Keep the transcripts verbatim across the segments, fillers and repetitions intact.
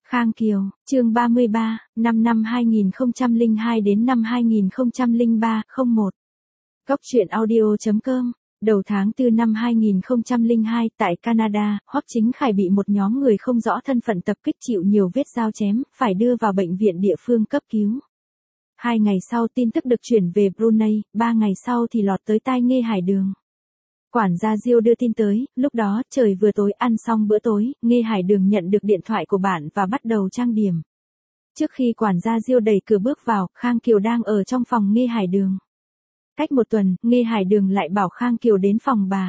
Khang Kiều, chương ba mươi ba, năm năm hai nghìn không trăm lẻ hai đến năm hai nghìn không trăm lẻ ba, không một. Góc truyện audio chấm com. Đầu tháng tư năm hai nghìn không trăm lẻ hai, tại Canada, Hoắc Chính Khải bị một nhóm người không rõ thân phận tập kích chịu nhiều vết dao chém, phải đưa vào bệnh viện địa phương cấp cứu. Hai ngày sau tin tức được chuyển về Brunei, ba ngày sau thì lọt tới tai Nghê Hải Đường. Quản gia Diêu đưa tin tới, lúc đó trời vừa tối, ăn xong bữa tối, Nghê Hải Đường nhận được điện thoại của bạn và bắt đầu trang điểm. Trước khi quản gia Diêu đẩy cửa bước vào, Khang Kiều đang ở trong phòng Nghê Hải Đường. Cách một tuần, Nghê Hải Đường lại bảo Khang Kiều đến phòng bà.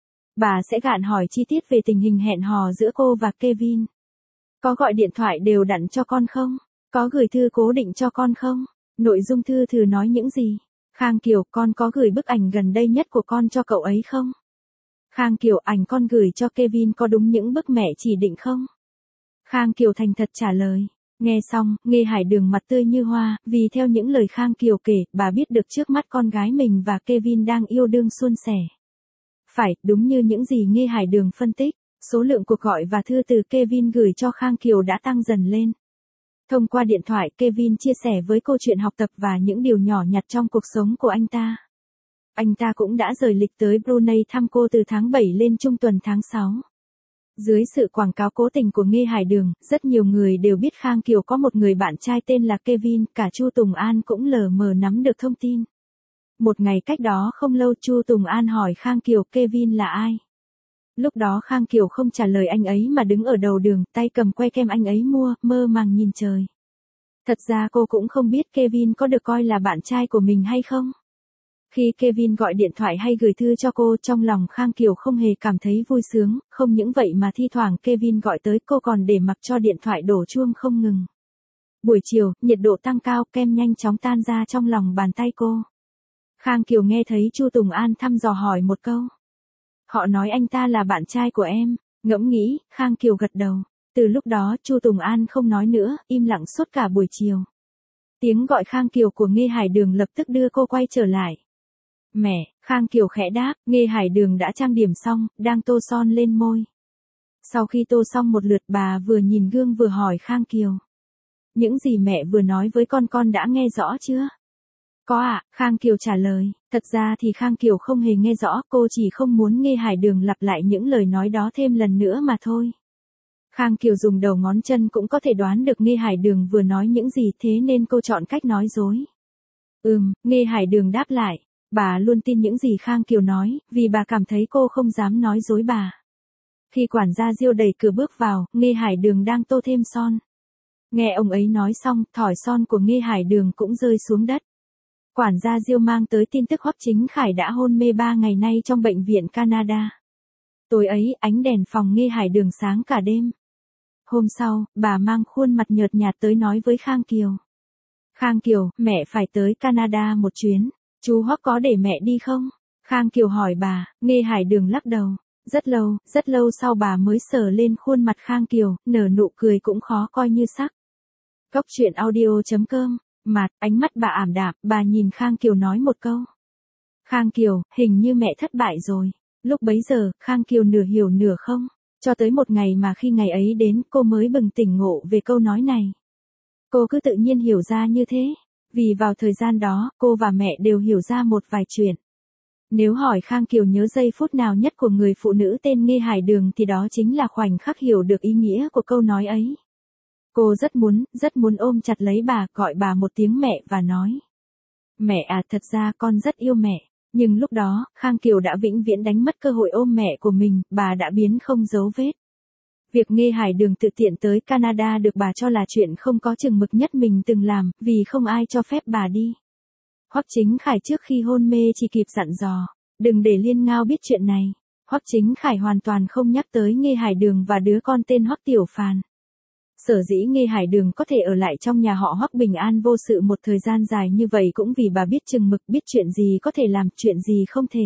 Bà sẽ gạn hỏi chi tiết về tình hình hẹn hò giữa cô và Kevin. Có gọi điện thoại đều đặn cho con không? Có gửi thư cố định cho con không? Nội dung thư thử nói những gì? Khang Kiều, con có gửi bức ảnh gần đây nhất của con cho cậu ấy không? Khang Kiều, ảnh con gửi cho Kevin có đúng những bức mẹ chỉ định không? Khang Kiều thành thật trả lời. Nghe xong, Nghê Hải Đường mặt tươi như hoa, vì theo những lời Khang Kiều kể, bà biết được trước mắt con gái mình và Kevin đang yêu đương suôn sẻ. Phải, đúng như những gì Nghê Hải Đường phân tích, số lượng cuộc gọi và thư từ Kevin gửi cho Khang Kiều đã tăng dần lên. Thông qua điện thoại, Kevin chia sẻ với cô chuyện học tập và những điều nhỏ nhặt trong cuộc sống của anh ta. Anh ta cũng đã rời lịch tới Brunei thăm cô từ tháng bảy lên trung tuần tháng sáu. Dưới sự quảng cáo cố tình của Nghê Hải Đường, rất nhiều người đều biết Khang Kiều có một người bạn trai tên là Kevin, cả Chu Tùng An cũng lờ mờ nắm được thông tin. Một ngày cách đó không lâu, Chu Tùng An hỏi Khang Kiều Kevin là ai. Lúc đó Khang Kiều không trả lời anh ấy mà đứng ở đầu đường, tay cầm que kem anh ấy mua, mơ màng nhìn trời. Thật ra cô cũng không biết Kevin có được coi là bạn trai của mình hay không. Khi Kevin gọi điện thoại hay gửi thư cho cô, trong lòng Khang Kiều không hề cảm thấy vui sướng, không những vậy mà thi thoảng Kevin gọi tới cô còn để mặc cho điện thoại đổ chuông không ngừng. Buổi chiều, nhiệt độ tăng cao, kem nhanh chóng tan ra trong lòng bàn tay cô. Khang Kiều nghe thấy Chu Tùng An thăm dò hỏi một câu. Họ nói anh ta là bạn trai của em, ngẫm nghĩ, Khang Kiều gật đầu. Từ lúc đó, Chu Tùng An không nói nữa, im lặng suốt cả buổi chiều. Tiếng gọi Khang Kiều của Nghê Hải Đường lập tức đưa cô quay trở lại. Mẹ, Khang Kiều khẽ đáp, Nghê Hải Đường đã trang điểm xong, đang tô son lên môi. Sau khi tô xong một lượt, bà vừa nhìn gương vừa hỏi Khang Kiều. Những gì mẹ vừa nói với con con đã nghe rõ chưa? Có ạ, à, Khang Kiều trả lời. Thật ra thì Khang Kiều không hề nghe rõ, cô chỉ không muốn Nghê Hải Đường lặp lại những lời nói đó thêm lần nữa mà thôi. Khang Kiều dùng đầu ngón chân cũng có thể đoán được Nghê Hải Đường vừa nói những gì, thế nên cô chọn cách nói dối. Ừm, Nghê Hải Đường đáp lại. Bà luôn tin những gì Khang Kiều nói, vì bà cảm thấy cô không dám nói dối bà. Khi quản gia Diêu đẩy cửa bước vào, Nghê Hải Đường đang tô thêm son. Nghe ông ấy nói xong, thỏi son của Nghê Hải Đường cũng rơi xuống đất. Quản gia Diêu mang tới tin tức Hoắc Chính Khải đã hôn mê ba ngày nay trong bệnh viện Canada. Tối ấy, ánh đèn phòng Nghê Hải Đường sáng cả đêm. Hôm sau, bà mang khuôn mặt nhợt nhạt tới nói với Khang Kiều. Khang Kiều, mẹ phải tới Canada một chuyến. Chú Hoắc có để mẹ đi không? Khang Kiều hỏi bà, Nghê Hải Đường lắc đầu. Rất lâu, rất lâu sau bà mới sờ lên khuôn mặt Khang Kiều, nở nụ cười cũng khó coi như sắc. Góc truyện audio chấm com. Mặt, ánh mắt bà ảm đạm, bà nhìn Khang Kiều nói một câu. Khang Kiều, hình như mẹ thất bại rồi. Lúc bấy giờ, Khang Kiều nửa hiểu nửa không. Cho tới một ngày mà khi ngày ấy đến, cô mới bừng tỉnh ngộ về câu nói này. Cô cứ tự nhiên hiểu ra như thế. Vì vào thời gian đó, cô và mẹ đều hiểu ra một vài chuyện. Nếu hỏi Khang Kiều nhớ giây phút nào nhất của người phụ nữ tên Nghê Hải Đường thì đó chính là khoảnh khắc hiểu được ý nghĩa của câu nói ấy. Cô rất muốn, rất muốn ôm chặt lấy bà, gọi bà một tiếng mẹ và nói. Mẹ à, thật ra con rất yêu mẹ. Nhưng lúc đó, Khang Kiều đã vĩnh viễn đánh mất cơ hội ôm mẹ của mình, bà đã biến không dấu vết. Việc Nghê Hải Đường tự tiện tới Canada được bà cho là chuyện không có chừng mực nhất mình từng làm, vì không ai cho phép bà đi. Hoắc Chính Khải trước khi hôn mê chỉ kịp dặn dò, đừng để Liên Ngao biết chuyện này. Hoắc Chính Khải hoàn toàn không nhắc tới Nghê Hải Đường và đứa con tên Hoắc Tiểu Phàn. Sở dĩ Nghê Hải Đường có thể ở lại trong nhà họ Hoắc bình an vô sự một thời gian dài như vậy cũng vì bà biết chừng mực, biết chuyện gì có thể làm, chuyện gì không thể.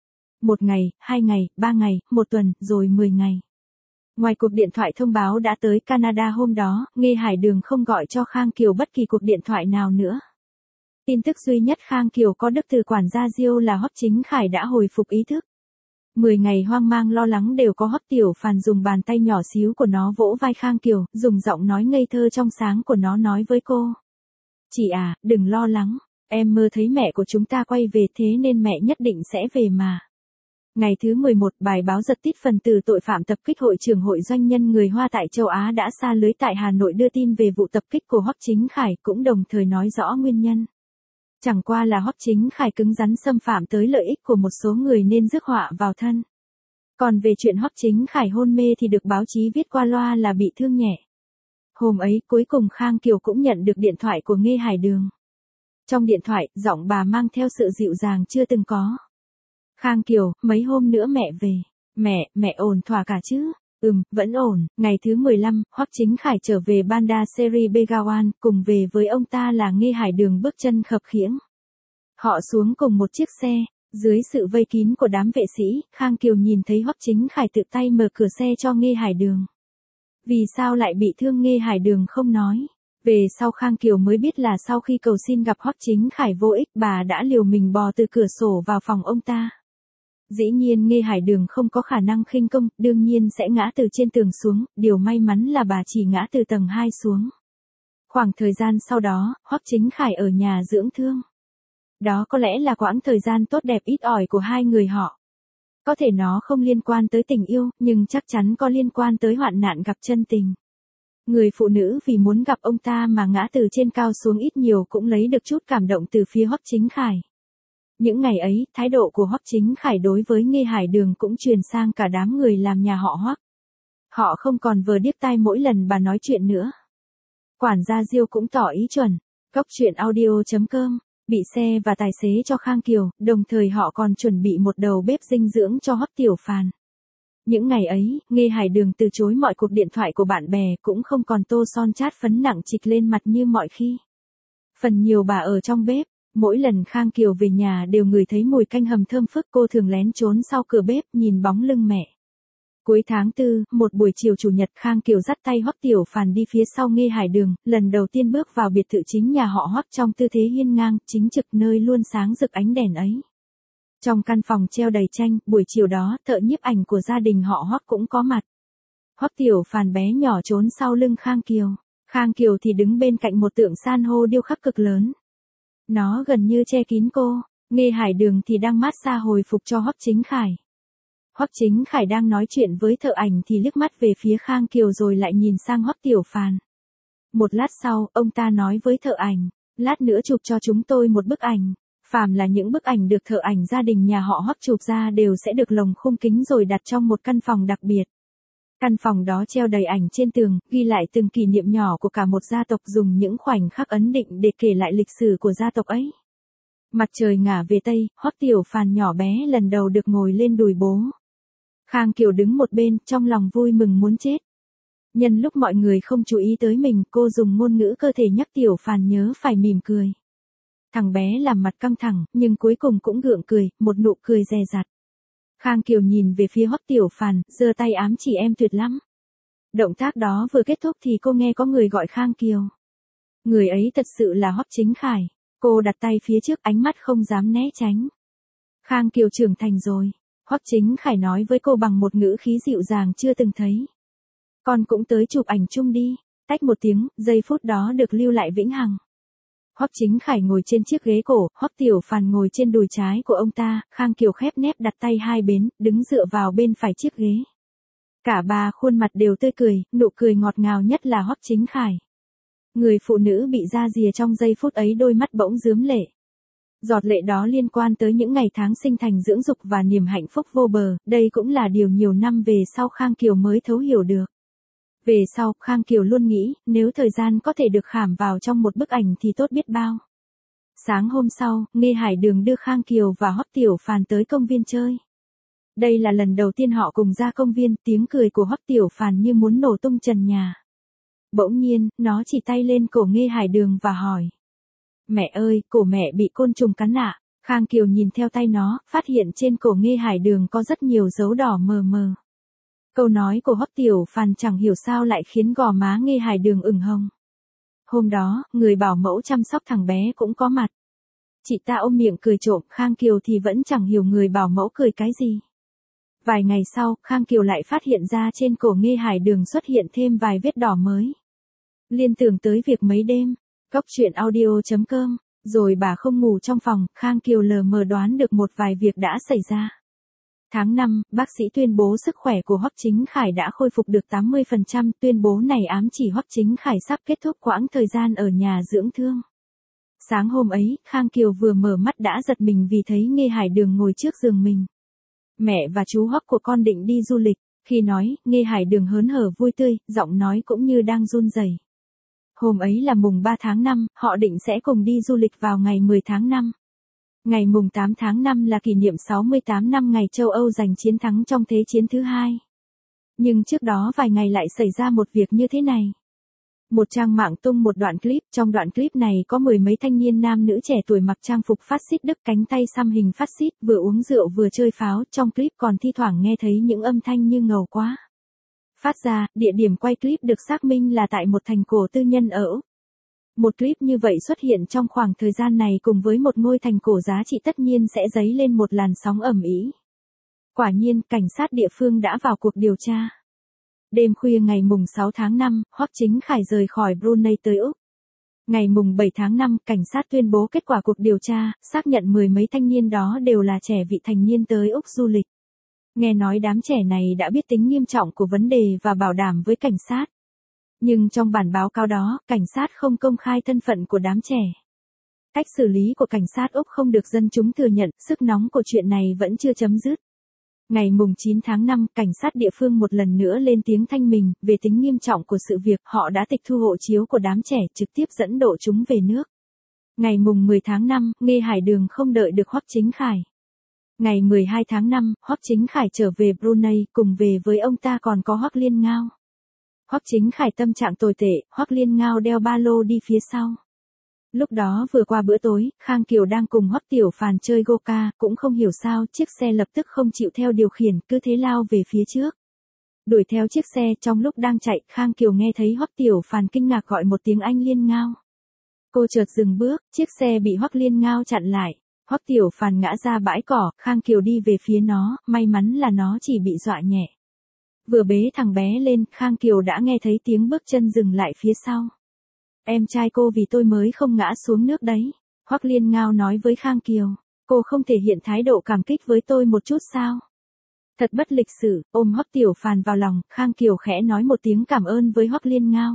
Một ngày, hai ngày, ba ngày, một tuần, rồi mười ngày. Ngoài cuộc điện thoại thông báo đã tới Canada hôm đó, Nghê Hải Đường không gọi cho Khang Kiều bất kỳ cuộc điện thoại nào nữa. Tin tức duy nhất Khang Kiều có được từ quản gia Diêu là Hoắc Chính Khải đã hồi phục ý thức. Mười ngày hoang mang lo lắng đều có Hoắc Tiểu Phàn dùng bàn tay nhỏ xíu của nó vỗ vai Khang Kiều, dùng giọng nói ngây thơ trong sáng của nó nói với cô. Chị à, đừng lo lắng, em mơ thấy mẹ của chúng ta quay về thế nên mẹ nhất định sẽ về mà. Ngày thứ mười một, bài báo giật tít phần tử tội phạm tập kích hội trưởng hội doanh nhân người Hoa tại châu Á đã sa lưới tại Hà Nội đưa tin về vụ tập kích của Hoắc Chính Khải, cũng đồng thời nói rõ nguyên nhân. Chẳng qua là Hoắc Chính Khải cứng rắn xâm phạm tới lợi ích của một số người nên rước họa vào thân. Còn về chuyện Hoắc Chính Khải hôn mê thì được báo chí viết qua loa là bị thương nhẹ. Hôm ấy, cuối cùng Khang Kiều cũng nhận được điện thoại của Nghê Hải Đường. Trong điện thoại, giọng bà mang theo sự dịu dàng chưa từng có. Khang Kiều, mấy hôm nữa mẹ về. Mẹ, mẹ ổn thỏa cả chứ? Ừm, vẫn ổn. Ngày thứ mười lăm, Hoắc Chính Khải trở về Bandar Seri Begawan, cùng về với ông ta là Nghê Hải Đường bước chân khập khiễng. Họ xuống cùng một chiếc xe, dưới sự vây kín của đám vệ sĩ, Khang Kiều nhìn thấy Hoắc Chính Khải tự tay mở cửa xe cho Nghê Hải Đường. Vì sao lại bị thương Nghê Hải Đường không nói. Về sau Khang Kiều mới biết là sau khi cầu xin gặp Hoắc Chính Khải vô ích, bà đã liều mình bò từ cửa sổ vào phòng ông ta. Dĩ nhiên Nghê Hải Đường không có khả năng khinh công, đương nhiên sẽ ngã từ trên tường xuống, điều may mắn là bà chỉ ngã từ tầng hai xuống. Khoảng thời gian sau đó, Hoắc Chính Khải ở nhà dưỡng thương. Đó có lẽ là quãng thời gian tốt đẹp ít ỏi của hai người họ. Có thể nó không liên quan tới tình yêu, nhưng chắc chắn có liên quan tới hoạn nạn gặp chân tình. Người phụ nữ vì muốn gặp ông ta mà ngã từ trên cao xuống ít nhiều cũng lấy được chút cảm động từ phía Hoắc Chính Khải. Những ngày ấy, thái độ của Hoắc Chính Khải đối với Nghê Hải Đường cũng truyền sang cả đám người làm nhà họ Hoắc. Họ không còn vờ điếc tai mỗi lần bà nói chuyện nữa. Quản gia Diêu cũng tỏ ý chuẩn. Cốc truyện audio chấm com, bị xe và tài xế cho Khang Kiều, đồng thời họ còn chuẩn bị một đầu bếp dinh dưỡng cho Hoắc Tiểu Phàn. Những ngày ấy, Nghê Hải Đường từ chối mọi cuộc điện thoại của bạn bè, cũng không còn tô son chát phấn nặng trịch lên mặt như mọi khi. Phần nhiều bà ở trong bếp, mỗi lần Khang Kiều về nhà đều ngửi thấy mùi canh hầm thơm phức, cô thường lén trốn sau cửa bếp nhìn bóng lưng mẹ. Cuối tháng tư, một buổi chiều chủ nhật, Khang Kiều dắt tay Hoắc Tiểu Phàn đi phía sau Nghê Hải Đường, lần đầu tiên bước vào biệt thự chính nhà họ Hoắc trong tư thế hiên ngang, chính trực nơi luôn sáng rực ánh đèn ấy. Trong căn phòng treo đầy tranh, buổi chiều đó, thợ nhiếp ảnh của gia đình họ Hoắc cũng có mặt. Hoắc Tiểu Phàn bé nhỏ trốn sau lưng Khang Kiều. Khang Kiều thì đứng bên cạnh một tượng san hô điêu khắc cực lớn. Nó gần như che kín cô. Nghê Hải Đường thì đang mát xa hồi phục cho Hoắc Chính Khải. Hoắc Chính Khải đang nói chuyện với thợ ảnh thì liếc mắt về phía Khang Kiều rồi lại nhìn sang Hoắc Tiểu Phàn. Một lát sau, ông ta nói với thợ ảnh, lát nữa chụp cho chúng tôi một bức ảnh. Phàm là những bức ảnh được thợ ảnh gia đình nhà họ Hoắc chụp ra đều sẽ được lồng khung kính rồi đặt trong một căn phòng đặc biệt. Căn phòng đó treo đầy ảnh trên tường, ghi lại từng kỷ niệm nhỏ của cả một gia tộc, dùng những khoảnh khắc ấn định để kể lại lịch sử của gia tộc ấy. Mặt trời ngả về Tây, Hoắc Tiểu Phàn nhỏ bé lần đầu được ngồi lên đùi bố. Khang Kiều đứng một bên, trong lòng vui mừng muốn chết. Nhân lúc mọi người không chú ý tới mình, cô dùng ngôn ngữ cơ thể nhắc Tiểu Phàn nhớ phải mỉm cười. Thằng bé làm mặt căng thẳng, nhưng cuối cùng cũng gượng cười, một nụ cười dè dặt. Khang Kiều nhìn về phía Hoắc Tiểu Phàn, giơ tay ám chỉ em tuyệt lắm. Động tác đó vừa kết thúc thì cô nghe có người gọi Khang Kiều. Người ấy thật sự là Hoắc Chính Khải. Cô đặt tay phía trước, ánh mắt không dám né tránh. Khang Kiều trưởng thành rồi. Hoắc Chính Khải nói với cô bằng một ngữ khí dịu dàng chưa từng thấy. Con cũng tới chụp ảnh chung đi. Tách một tiếng, giây phút đó được lưu lại vĩnh hằng. Hoắc Chính Khải ngồi trên chiếc ghế cổ, Hoắc Tiểu Phàn ngồi trên đùi trái của ông ta, Khang Kiều khép nép đặt tay hai bên, đứng dựa vào bên phải chiếc ghế. Cả ba khuôn mặt đều tươi cười, nụ cười ngọt ngào nhất là Hoắc Chính Khải. Người phụ nữ bị ra rìa trong giây phút ấy đôi mắt bỗng rướm lệ. Giọt lệ đó liên quan tới những ngày tháng sinh thành dưỡng dục và niềm hạnh phúc vô bờ, đây cũng là điều nhiều năm về sau Khang Kiều mới thấu hiểu được. Về sau, Khang Kiều luôn nghĩ, nếu thời gian có thể được khảm vào trong một bức ảnh thì tốt biết bao. Sáng hôm sau, Nghê Hải Đường đưa Khang Kiều và Hoắc Tiểu Phàn tới công viên chơi. Đây là lần đầu tiên họ cùng ra công viên, tiếng cười của Hoắc Tiểu Phàn như muốn nổ tung trần nhà. Bỗng nhiên, nó chỉ tay lên cổ Nghê Hải Đường và hỏi. Mẹ ơi, cổ mẹ bị côn trùng cắn ạ. Khang Kiều nhìn theo tay nó, phát hiện trên cổ Nghê Hải Đường có rất nhiều dấu đỏ mờ mờ. Câu nói của Hoắc Tiểu Phàn chẳng hiểu sao lại khiến gò má Nghê Hải Đường ửng hồng. Hôm đó, người bảo mẫu chăm sóc thằng bé cũng có mặt. Chị ta ôm miệng cười trộm, Khang Kiều thì vẫn chẳng hiểu người bảo mẫu cười cái gì. Vài ngày sau, Khang Kiều lại phát hiện ra trên cổ Nghê Hải Đường xuất hiện thêm vài vết đỏ mới. Liên tưởng tới việc mấy đêm, Cốc truyện audio chấm com, rồi bà không ngủ trong phòng, Khang Kiều lờ mờ đoán được một vài việc đã xảy ra. Tháng năm, bác sĩ tuyên bố sức khỏe của Hoắc Chính Khải đã khôi phục được tám mươi phần trăm, tuyên bố này ám chỉ Hoắc Chính Khải sắp kết thúc quãng thời gian ở nhà dưỡng thương. Sáng hôm ấy, Khang Kiều vừa mở mắt đã giật mình vì thấy Nghê Hải Đường ngồi trước giường mình. Mẹ và chú Hoắc của con định đi du lịch, khi nói, Nghê Hải Đường hớn hở vui tươi, giọng nói cũng như đang run rẩy. Hôm ấy là mùng ba tháng năm, họ định sẽ cùng đi du lịch vào ngày mười tháng năm. Ngày mùng tám tháng năm là kỷ niệm sáu mươi tám năm ngày châu Âu giành chiến thắng trong Thế chiến thứ hai. Nhưng trước đó vài ngày lại xảy ra một việc như thế này. Một trang mạng tung một đoạn clip, trong đoạn clip này có mười mấy thanh niên nam nữ trẻ tuổi mặc trang phục phát xít Đức, cánh tay xăm hình phát xít, vừa uống rượu vừa chơi pháo, trong clip còn thi thoảng nghe thấy những âm thanh như ngầu quá. Phát ra, địa điểm quay clip được xác minh là tại một thành cổ tư nhân ở Úc. Một clip như vậy xuất hiện trong khoảng thời gian này cùng với một ngôi thành cổ giá trị tất nhiên sẽ dấy lên một làn sóng ầm ĩ. Quả nhiên, cảnh sát địa phương đã vào cuộc điều tra. Đêm khuya ngày mùng sáu tháng năm, Hoắc Chính Khải rời khỏi Brunei tới Úc. Ngày mùng bảy tháng năm, cảnh sát tuyên bố kết quả cuộc điều tra, xác nhận mười mấy thanh niên đó đều là trẻ vị thành niên tới Úc du lịch. Nghe nói đám trẻ này đã biết tính nghiêm trọng của vấn đề và bảo đảm với cảnh sát. Nhưng trong bản báo cáo đó, cảnh sát không công khai thân phận của đám trẻ. Cách xử lý của cảnh sát Úc không được dân chúng thừa nhận, sức nóng của chuyện này vẫn chưa chấm dứt. Ngày mùng chín tháng năm, cảnh sát địa phương một lần nữa lên tiếng thanh mình, về tính nghiêm trọng của sự việc, họ đã tịch thu hộ chiếu của đám trẻ, trực tiếp dẫn độ chúng về nước. Ngày mùng mười tháng năm, Nghê Hải Đường không đợi được Hoắc Chính Khải. Ngày mười hai tháng năm, Hoắc Chính Khải trở về Brunei, cùng về với ông ta còn có Hoắc Liên Ngao. Hoắc Chính Khải tâm trạng tồi tệ, Hoắc Liên Ngao đeo ba lô đi phía sau. Lúc đó vừa qua bữa tối, Khang Kiều đang cùng Hoắc Tiểu Phàn chơi go-ka, cũng không hiểu sao, chiếc xe lập tức không chịu theo điều khiển, cứ thế lao về phía trước. Đuổi theo chiếc xe, trong lúc đang chạy, Khang Kiều nghe thấy Hoắc Tiểu Phàn kinh ngạc gọi một tiếng anh Liên Ngao. Cô chợt dừng bước, chiếc xe bị Hoắc Liên Ngao chặn lại. Hoắc Tiểu Phàn ngã ra bãi cỏ, Khang Kiều đi về phía nó, may mắn là nó chỉ bị dọa nhẹ. Vừa bế thằng bé lên, Khang Kiều đã nghe thấy tiếng bước chân dừng lại phía sau. Em trai cô vì tôi mới không ngã xuống nước đấy. Hoắc Liên Ngao nói với Khang Kiều. Cô không thể hiện thái độ cảm kích với tôi một chút sao? Thật bất lịch sự, ôm Hoắc Tiểu Phàn vào lòng, Khang Kiều khẽ nói một tiếng cảm ơn với Hoắc Liên Ngao.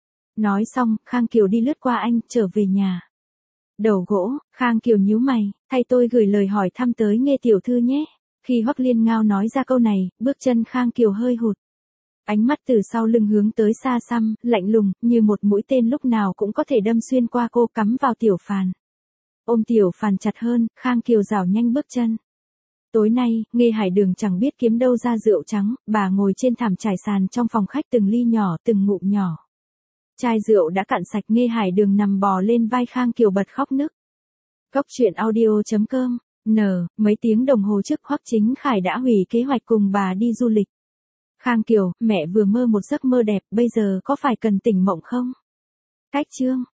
Nói xong, Khang Kiều đi lướt qua anh, trở về nhà. Đầu gỗ, Khang Kiều nhíu mày, thay tôi gửi lời hỏi thăm tới Nghê tiểu thư nhé. Khi Hoắc Liên Ngao nói ra câu này, bước chân Khang Kiều hơi hụt. Ánh mắt từ sau lưng hướng tới xa xăm, lạnh lùng, như một mũi tên lúc nào cũng có thể đâm xuyên qua cô, cắm vào Tiểu Phàn. Ôm Tiểu Phàn chặt hơn, Khang Kiều rảo nhanh bước chân. Tối nay, Nghê Hải Đường chẳng biết kiếm đâu ra rượu trắng, bà ngồi trên thảm trải sàn trong phòng khách từng ly nhỏ, từng ngụm nhỏ. Chai rượu đã cạn sạch, Nghê Hải Đường nằm bò lên vai Khang Kiều bật khóc nức. Cốc truyện audio chấm com, N, mấy tiếng đồng hồ trước Hoắc Chính Khải đã hủy kế hoạch cùng bà đi du lịch. Khang Kiều, mẹ vừa mơ một giấc mơ đẹp, bây giờ có phải cần tỉnh mộng không? Cách chương